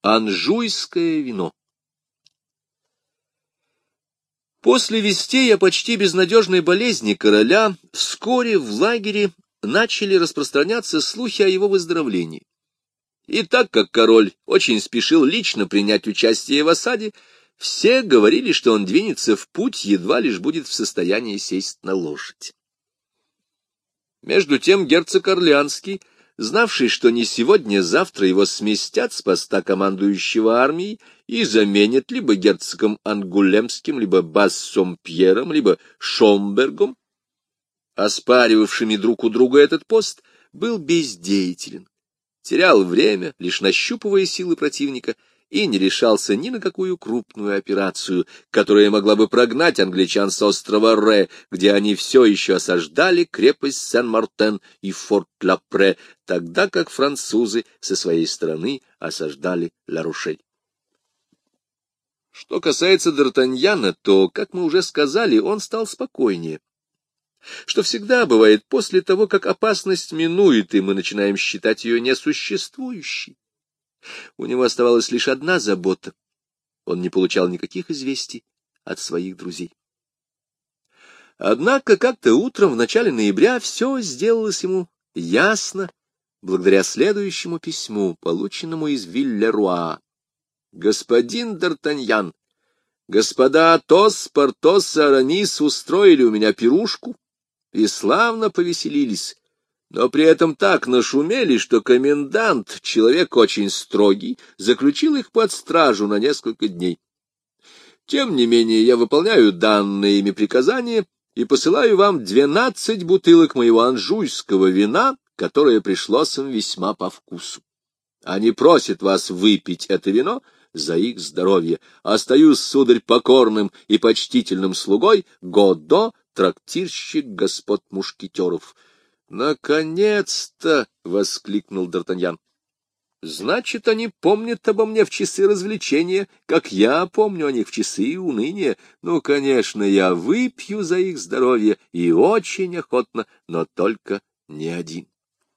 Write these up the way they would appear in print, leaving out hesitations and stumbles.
Анжуйское вино. После вестей о почти безнадежной болезни короля вскоре в лагере начали распространяться слухи о его выздоровлении. И так как король очень спешил лично принять участие в осаде, все говорили, что он двинется в путь, едва лишь будет в состоянии сесть на лошадь. Между тем герцог Орлеанский, знавший, что не сегодня-завтра его сместят с поста командующего армией и заменят либо герцогом Ангулемским, либо Бассомпьером, либо Шомбергом, оспаривавшими друг у друга этот пост, был бездеятелен, терял время, лишь нащупывая силы противника, и не решался ни на какую крупную операцию, которая могла бы прогнать англичан с острова Ре, где они все еще осаждали крепость Сен-Мартен и форт Ла-Пре, тогда как французы со своей стороны осаждали Ла-Рошель. Что касается Д'Артаньяна, то, как мы уже сказали, он стал спокойнее, что всегда бывает после того, как опасность минует, и мы начинаем считать ее несуществующей. У него оставалась лишь одна забота — он не получал никаких известий от своих друзей. Однако как-то утром в начале ноября все сделалось ему ясно благодаря следующему письму, полученному из Виллеруа. «Господин Д'Артаньян, господа Атос, Портос и Арамис устроили у меня пирушку и славно повеселились, но при этом так нашумели, что комендант, человек очень строгий, заключил их под стражу на несколько дней. Тем не менее, я выполняю данные ими приказания и посылаю вам 12 бутылок моего анжуйского вина, которое пришлось им весьма по вкусу. Они просят вас выпить это вино за их здоровье. Остаюсь, сударь, покорным и почтительным слугой Годо, трактирщик господ мушкетеров». «Наконец-то!» — воскликнул Д'Артаньян. «Значит, они помнят обо мне в часы развлечения, как я помню о них в часы уныния. Ну, конечно, я выпью за их здоровье и очень охотно, но только не один».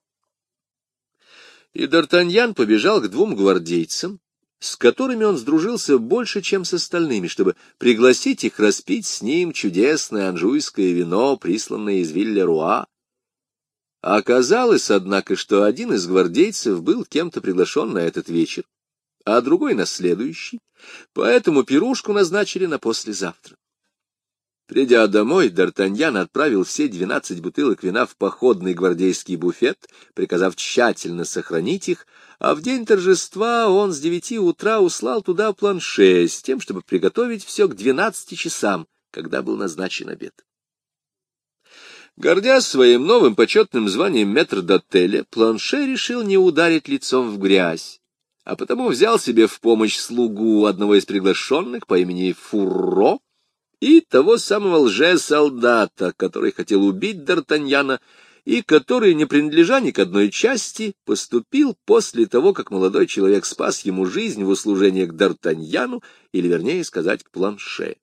И Д'Артаньян побежал к двум гвардейцам, с которыми он сдружился больше, чем с остальными, чтобы пригласить их распить с ним чудесное анжуйское вино, присланное из Виллеруа. Оказалось, однако, что один из гвардейцев был кем-то приглашен на этот вечер, а другой — на следующий, поэтому пирушку назначили на послезавтра. Придя домой, Д'Артаньян отправил все 12 бутылок вина в походный гвардейский буфет, приказав тщательно сохранить их, а в день торжества он с 9 утра услал туда Планше с тем, чтобы приготовить все к 12 часам, когда был назначен обед. Гордясь своим новым почетным званием метрдотеля, Планше решил не ударить лицом в грязь, а потому взял себе в помощь слугу одного из приглашенных по имени Фурро и того самого лже-солдата, который хотел убить Д'Артаньяна и который, не принадлежа ни к одной части, поступил после того, как молодой человек спас ему жизнь в услужении к Д'Артаньяну, или, вернее сказать, к Планше.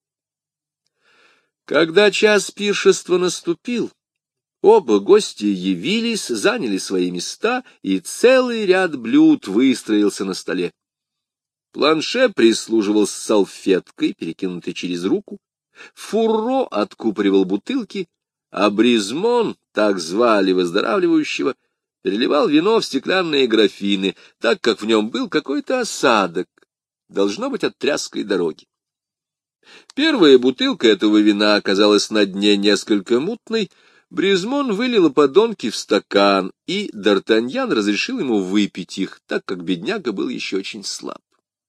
Когда час пиршества наступил, оба гостя явились, заняли свои места, и целый ряд блюд выстроился на столе. Планше прислуживал с салфеткой, перекинутой через руку, Фурро откупоривал бутылки, а Бризмон, так звали выздоравливающего, переливал вино в стеклянные графины, так как в нем был какой-то осадок, должно быть, от тряской дороги. Первая бутылка этого вина оказалась на дне несколько мутной. Бризмон вылил подонки в стакан, и Д'Артаньян разрешил ему выпить их, так как бедняга был еще очень слаб.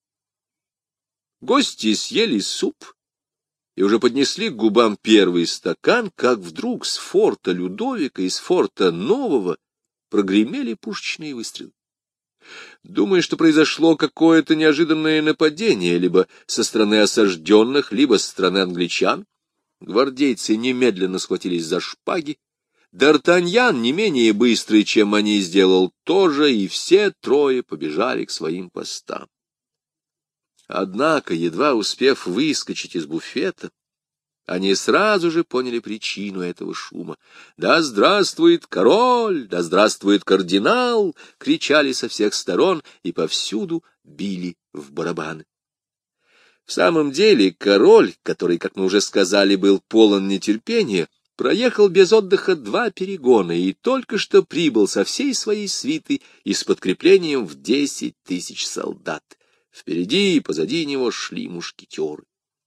Гости съели суп и уже поднесли к губам первый стакан, как вдруг с форта Людовика и с форта Нового прогремели пушечные выстрелы. Думая, что произошло какое-то неожиданное нападение либо со стороны осажденных, либо со стороны англичан, гвардейцы немедленно схватились за шпаги. Д'Артаньян, не менее быстрый, чем они, сделал то же, и все трое побежали к своим постам. Однако, едва успев выскочить из буфета, Они сразу же поняли причину этого шума. «Да здравствует король! Да здравствует кардинал!» — кричали со всех сторон и повсюду били в барабаны. В самом деле король, который, как мы уже сказали, был полон нетерпения, проехал без отдыха 2 перегона и только что прибыл со всей своей свитой и с подкреплением в 10 000 солдат. Впереди и позади него шли мушкетеры.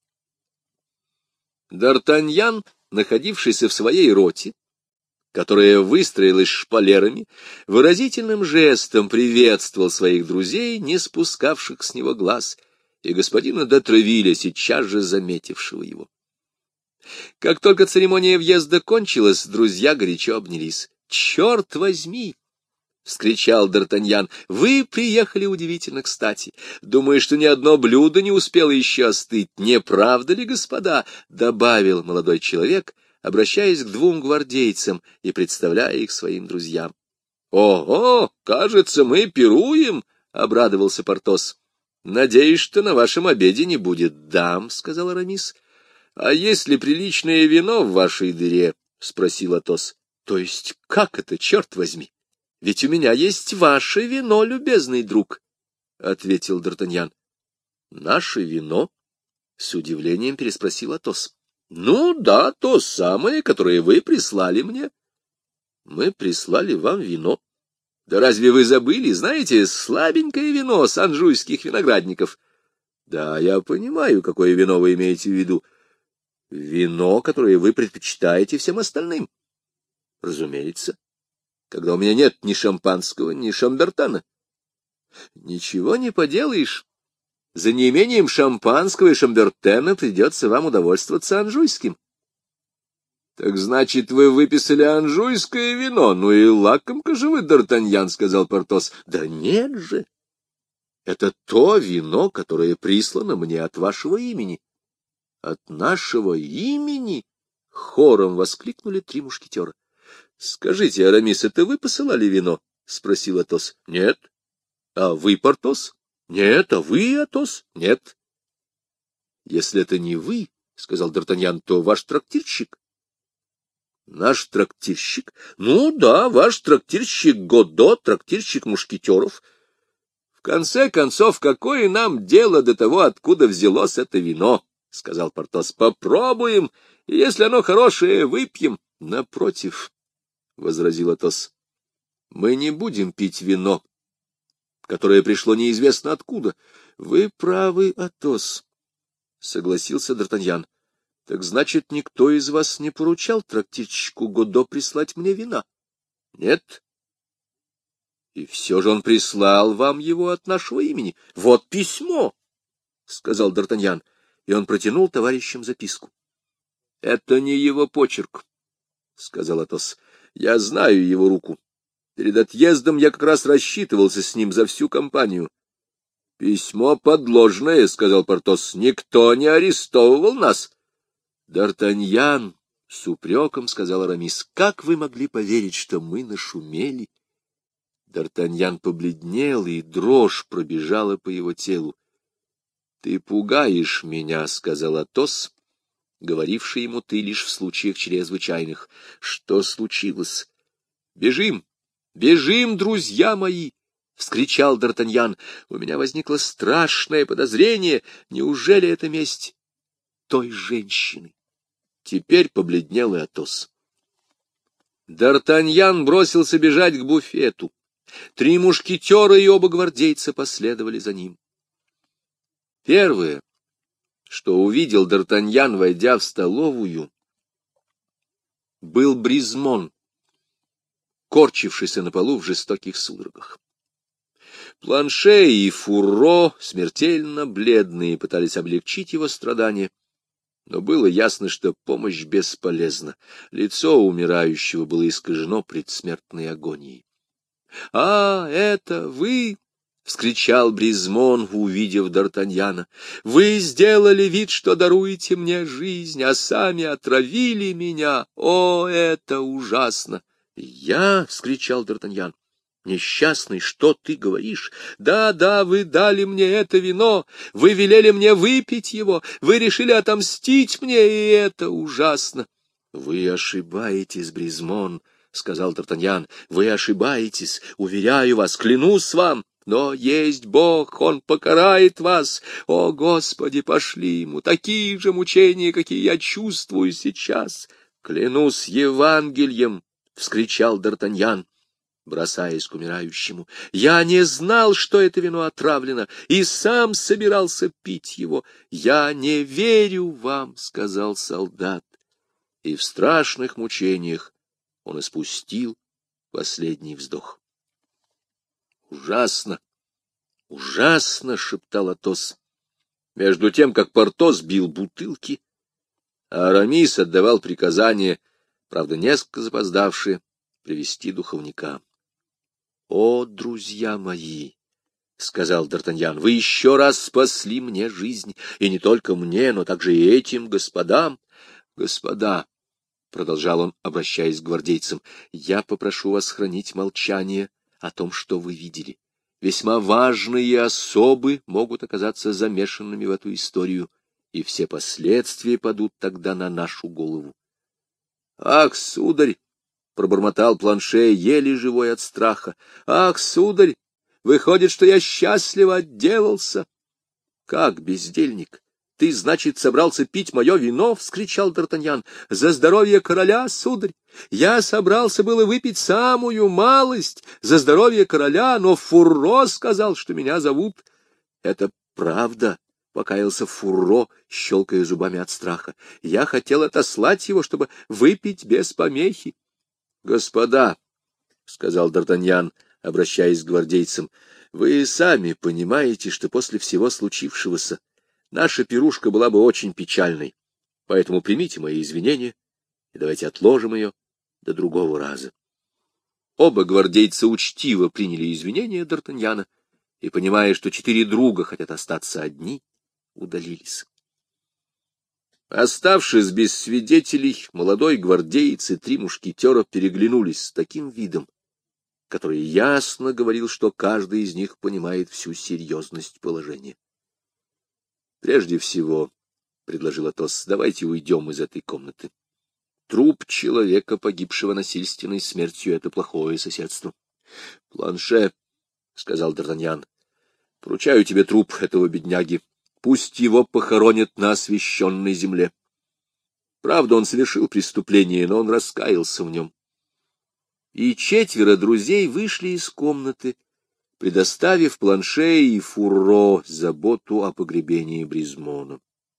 Д'Артаньян, находившийся в своей роте, которая выстроилась шпалерами, выразительным жестом приветствовал своих друзей, не спускавших с него глаз, и господина де Тревилля, сейчас же заметившего его. Как только церемония въезда кончилась, друзья горячо обнялись. «Черт возьми!» — вскричал Д'Артаньян. — Вы приехали удивительно кстати. Думаю, что ни одно блюдо не успело еще остыть. Не правда ли, господа? — добавил молодой человек, обращаясь к 2 гвардейцам и представляя их своим друзьям. — Ого, кажется, мы пируем, — обрадовался Портос. — Надеюсь, что на вашем обеде не будет дам, — сказал Арамис. — А есть ли приличное вино в вашей дыре? — спросил Атос. — То есть как это, черт возьми? — Ведь у меня есть ваше вино, любезный друг, — ответил Д'Артаньян. — Наше вино? — с удивлением переспросил Атос. — Ну да, то самое, которое вы прислали мне. — Мы прислали вам вино. Да разве вы забыли, знаете, слабенькое вино с анжуйских виноградников? — Да, я понимаю, какое вино вы имеете в виду. — Вино, которое вы предпочитаете всем остальным. — Разумеется. Когда у меня нет ни шампанского, ни шамбертана. Ничего не поделаешь. За неимением шампанского и шамбертена придется вам удовольствоваться анжуйским. — Так значит, вы выписали анжуйское вино? Ну и лакомка же вы, Д'Артаньян, — сказал Портос. — Да нет же! Это то вино, которое прислано мне от вашего имени. — От нашего имени? — хором воскликнули 3 мушкетера. — Скажите, Арамис, это вы посылали вино? — спросил Атос. — Нет. — А вы, Портос? — Нет. А вы, Атос? — Нет. — Если это не вы, — сказал Д'Артаньян, — то ваш трактирщик. — Наш трактирщик? Ну да, ваш трактирщик Годо, трактирщик мушкетеров. В конце концов, какое нам дело до того, откуда взялось это вино? — сказал Портос. — Попробуем, и если оно хорошее, выпьем. — Напротив, — возразил Атос, — мы не будем пить вино, которое пришло неизвестно откуда. — Вы правы, Атос, — согласился Д'Артаньян. — Так значит, никто из вас не поручал трактирщику Годо прислать мне вина? — Нет. — И все же он прислал вам его от нашего имени. — Вот письмо, — сказал Д'Артаньян, и он протянул товарищам записку. — Это не его почерк, — сказал Атос. — Я знаю его руку. Перед отъездом я как раз рассчитывался с ним за всю компанию. — Письмо подложное, — сказал Портос. — Никто не арестовывал нас. — Д'Артаньян, — с упреком сказал Арамис, — как вы могли поверить, что мы нашумели? Д'Артаньян побледнел, и дрожь пробежала по его телу. — Ты пугаешь меня, — сказал Атос, говоривший ему ты лишь в случаях чрезвычайных. — Что случилось? — Бежим! Бежим, друзья мои! — вскричал Д'Артаньян. — У меня возникло страшное подозрение. Неужели это месть той женщины? Теперь побледнел и Атос. Д'Артаньян бросился бежать к буфету. 3 мушкетера и оба гвардейца последовали за ним. Первое, что увидел Д'Артаньян, войдя в столовую, был Бризмон, корчившийся на полу в жестоких судорогах. Планше и Фурро, смертельно бледные, пытались облегчить его страдания, но было ясно, что помощь бесполезна. Лицо умирающего было искажено предсмертной агонией. — А, это вы! — вскричал Бризмон, увидев Д'Артаньяна. — Вы сделали вид, что даруете мне жизнь, а сами отравили меня. О, это ужасно! — Я! — вскричал Д'Артаньян. Несчастный, что ты говоришь? Да, да, вы дали мне это вино, вы велели мне выпить его, вы решили отомстить мне, и это ужасно. — Вы ошибаетесь, Бризмон, — сказал Д'Артаньян, — вы ошибаетесь, уверяю вас, клянусь вам. Но есть Бог, Он покарает вас. О, Господи, пошли ему такие же мучения, какие я чувствую сейчас. — Клянусь Евангелием, — вскричал Д'Артаньян, бросаясь к умирающему. — Я не знал, что это вино отравлено, и сам собирался пить его. — Я не верю вам, — сказал солдат. И в страшных мучениях он испустил последний вздох. — Ужасно! Ужасно! — шептал Атос, между тем, как Портос бил бутылки, а Арамис отдавал приказания, правда, несколько запоздавшие, привести духовника. — О, друзья мои! — сказал Д'Артаньян, — вы еще раз спасли мне жизнь, и не только мне, но также и этим господам. — Господа, — продолжал он, обращаясь к гвардейцам, — я попрошу вас хранить молчание о том, что вы видели. Весьма важные особы могут оказаться замешанными в эту историю, и все последствия падут тогда на нашу голову. — Ах, сударь! — пробормотал Планше, еле живой от страха. — Ах, сударь! Выходит, что я счастливо отделался. — Как, бездельник? Ты, значит, собрался пить мое вино? — вскричал Д'Артаньян. — За здоровье короля, сударь! Я собрался было выпить самую малость за здоровье короля, но Фурро сказал, что меня зовут. — Это правда, — покаялся Фурро, щелкая зубами от страха. — Я хотел отослать его, чтобы выпить без помехи. — Господа, — сказал Д'Артаньян, обращаясь к гвардейцам, — вы сами понимаете, что после всего случившегося наша пирушка была бы очень печальной, поэтому примите мои извинения и давайте отложим ее до другого раза. Оба гвардейца учтиво приняли извинения Д'Артаньяна и, понимая, что 4 друга хотят остаться одни, удалились. Оставшись без свидетелей, молодой гвардеец и 3 мушкетера переглянулись с таким видом, который ясно говорил, что каждый из них понимает всю серьезность положения. Прежде всего, — предложил Атос, — давайте уйдем из этой комнаты. Труп человека, погибшего насильственной смертью, — это плохое соседство. — Планше, — сказал Д'Артаньян, — поручаю тебе труп этого бедняги. Пусть его похоронят на освященной земле. Правда, он совершил преступление, но он раскаялся в нем. И 4 друзей вышли из комнаты, предоставив Планше и Фурро заботу о погребении Бризмона.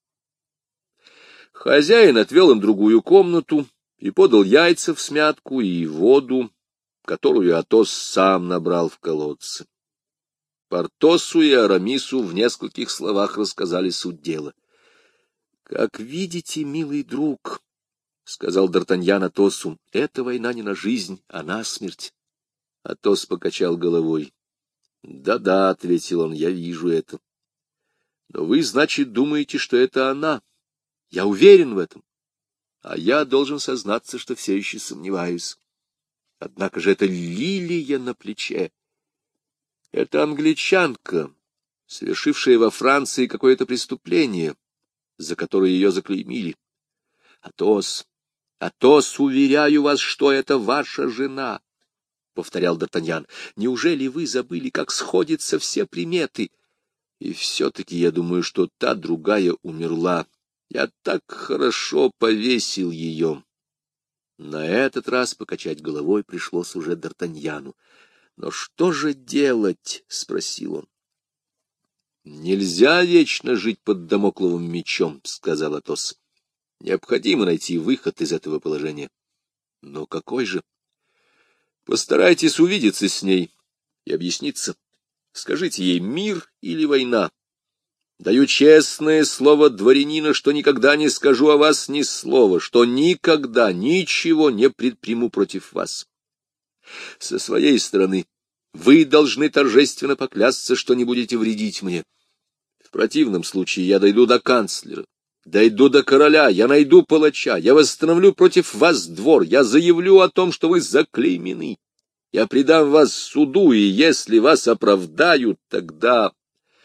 Хозяин отвел им другую комнату и подал яйца всмятку и воду, которую Атос сам набрал в колодце. Портосу и Арамису в нескольких словах рассказали суть дела. — Как видите, милый друг, — сказал Д'Артаньян Атосу, — эта война не на жизнь, а на смерть. Атос покачал головой. «Да-да», — ответил он, — «я вижу это. Но вы, значит, думаете, что это она? Я уверен в этом. А я должен сознаться, что все еще сомневаюсь. Однако же это лилия на плече. Это англичанка, совершившая во Франции какое-то преступление, за которое ее заклеймили. Атос, уверяю вас, что это ваша жена». — повторял Д'Артаньян. — Неужели вы забыли, как сходятся все приметы? И все-таки я думаю, что та другая умерла. Я так хорошо повесил ее. На этот раз покачать головой пришлось уже Д'Артаньяну. — Но что же делать? — спросил он. — Нельзя вечно жить под дамокловым мечом, — сказал Атос. — Необходимо найти выход из этого положения. — Но какой же? Постарайтесь увидеться с ней и объясниться. Скажите ей, мир или война. Даю честное слово дворянина, что никогда не скажу о вас ни слова, что никогда ничего не предприму против вас. Со своей стороны вы должны торжественно поклясться, что не будете вредить мне. В противном случае я дойду до канцлера, дойду до короля, я найду палача, я восстановлю против вас двор, я заявлю о том, что вы заклеймены. Я предам вас суду, и если вас оправдают, тогда...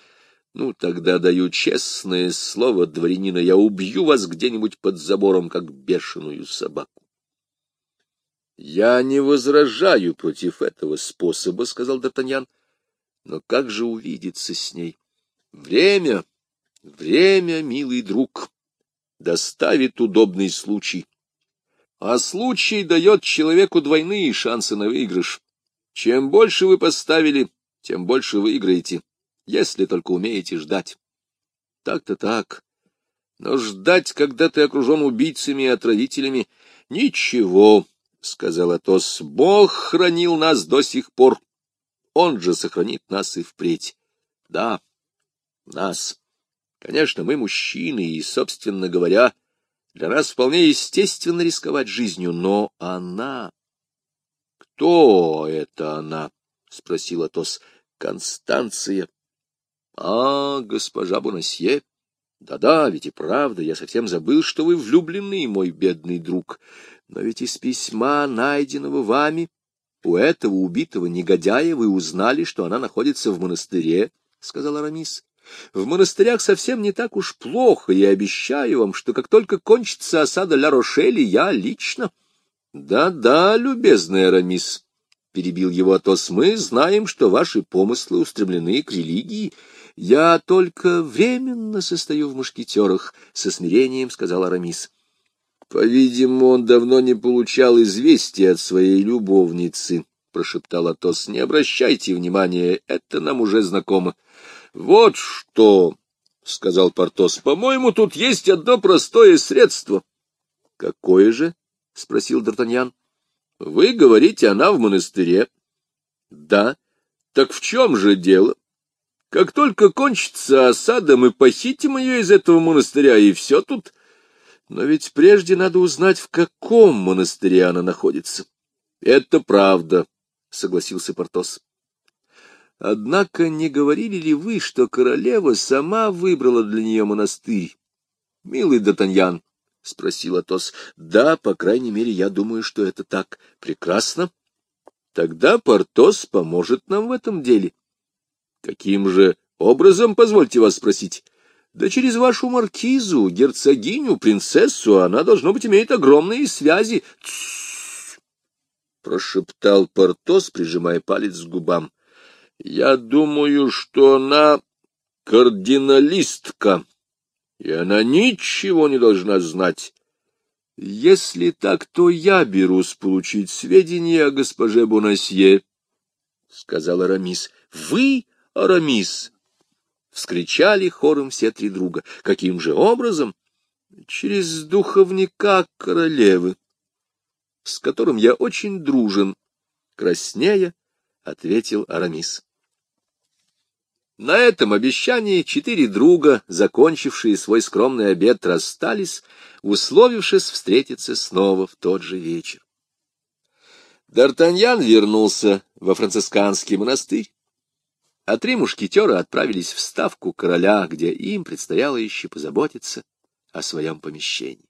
тогда даю честное слово дворянина, я убью вас где-нибудь под забором, как бешеную собаку. — Я не возражаю против этого способа, — сказал Д'Артаньян. — Но как же увидеться с ней? Время, милый друг, доставит удобный случай. А случай дает человеку двойные шансы на выигрыш. Чем больше вы поставили, тем больше выиграете, если только умеете ждать. Так-то так. Но ждать, когда ты окружен убийцами и отравителями, ничего, — сказал Атос, — Бог хранил нас до сих пор. Он же сохранит нас и впредь. Да, нас. Конечно, мы мужчины, и, собственно говоря, для нас вполне естественно рисковать жизнью, но она... — Кто это она? — спросил Атос. — Констанция. — А, госпожа Бонасье? Да-да, ведь и правда, я совсем забыл, что вы влюблены, мой бедный друг. Но ведь из письма, найденного вами, у этого убитого негодяя вы узнали, что она находится в монастыре, — сказал Арамис. В монастырях совсем не так уж плохо, и обещаю вам, что как только кончится осада Ля-Рошеля, я лично... — Да-да, любезный Арамис, — перебил его Атос, — мы знаем, что ваши помыслы устремлены к религии. Я только временно состою в мушкетерах, — со смирением сказал Арамис. — По-видимому, он давно не получал известия от своей любовницы, — прошептал Атос. — Не обращайте внимания, это нам уже знакомо. — Вот что, — сказал Портос, — по-моему, тут есть одно простое средство. — Какое же? — спросил Д'Артаньян. — Вы говорите, она в монастыре. — Да. Так в чем же дело? Как только кончится осада, мы похитим ее из этого монастыря, и все тут. Но ведь прежде надо узнать, в каком монастыре она находится. — Это правда, — согласился Портос. — Однако не говорили ли вы, что королева сама выбрала для нее монастырь? — Милый Д'Артаньян, — спросил Атос. — Да, по крайней мере, я думаю, что это так. — Прекрасно. Тогда Портос поможет нам в этом деле. — Каким же образом, позвольте вас спросить? — Да через вашу маркизу, герцогиню, принцессу, она, должно быть, имеет огромные связи. — Тссс! — прошептал Портос, прижимая палец к губам. — Я думаю, что она кардиналистка, и она ничего не должна знать. Если так, то я берусь получить сведения о госпоже Бонасье, — сказал Арамис. — Вы, Арамис? — вскричали хором все три друга. — Каким же образом? — Через духовника королевы, с которым я очень дружен, — краснея ответил Арамис. На этом обещании четыре друга, закончившие свой скромный обед, расстались, условившись встретиться снова в тот же вечер. Д'Артаньян вернулся во францисканский монастырь, а три мушкетера отправились в ставку короля, где им предстояло еще позаботиться о своем помещении.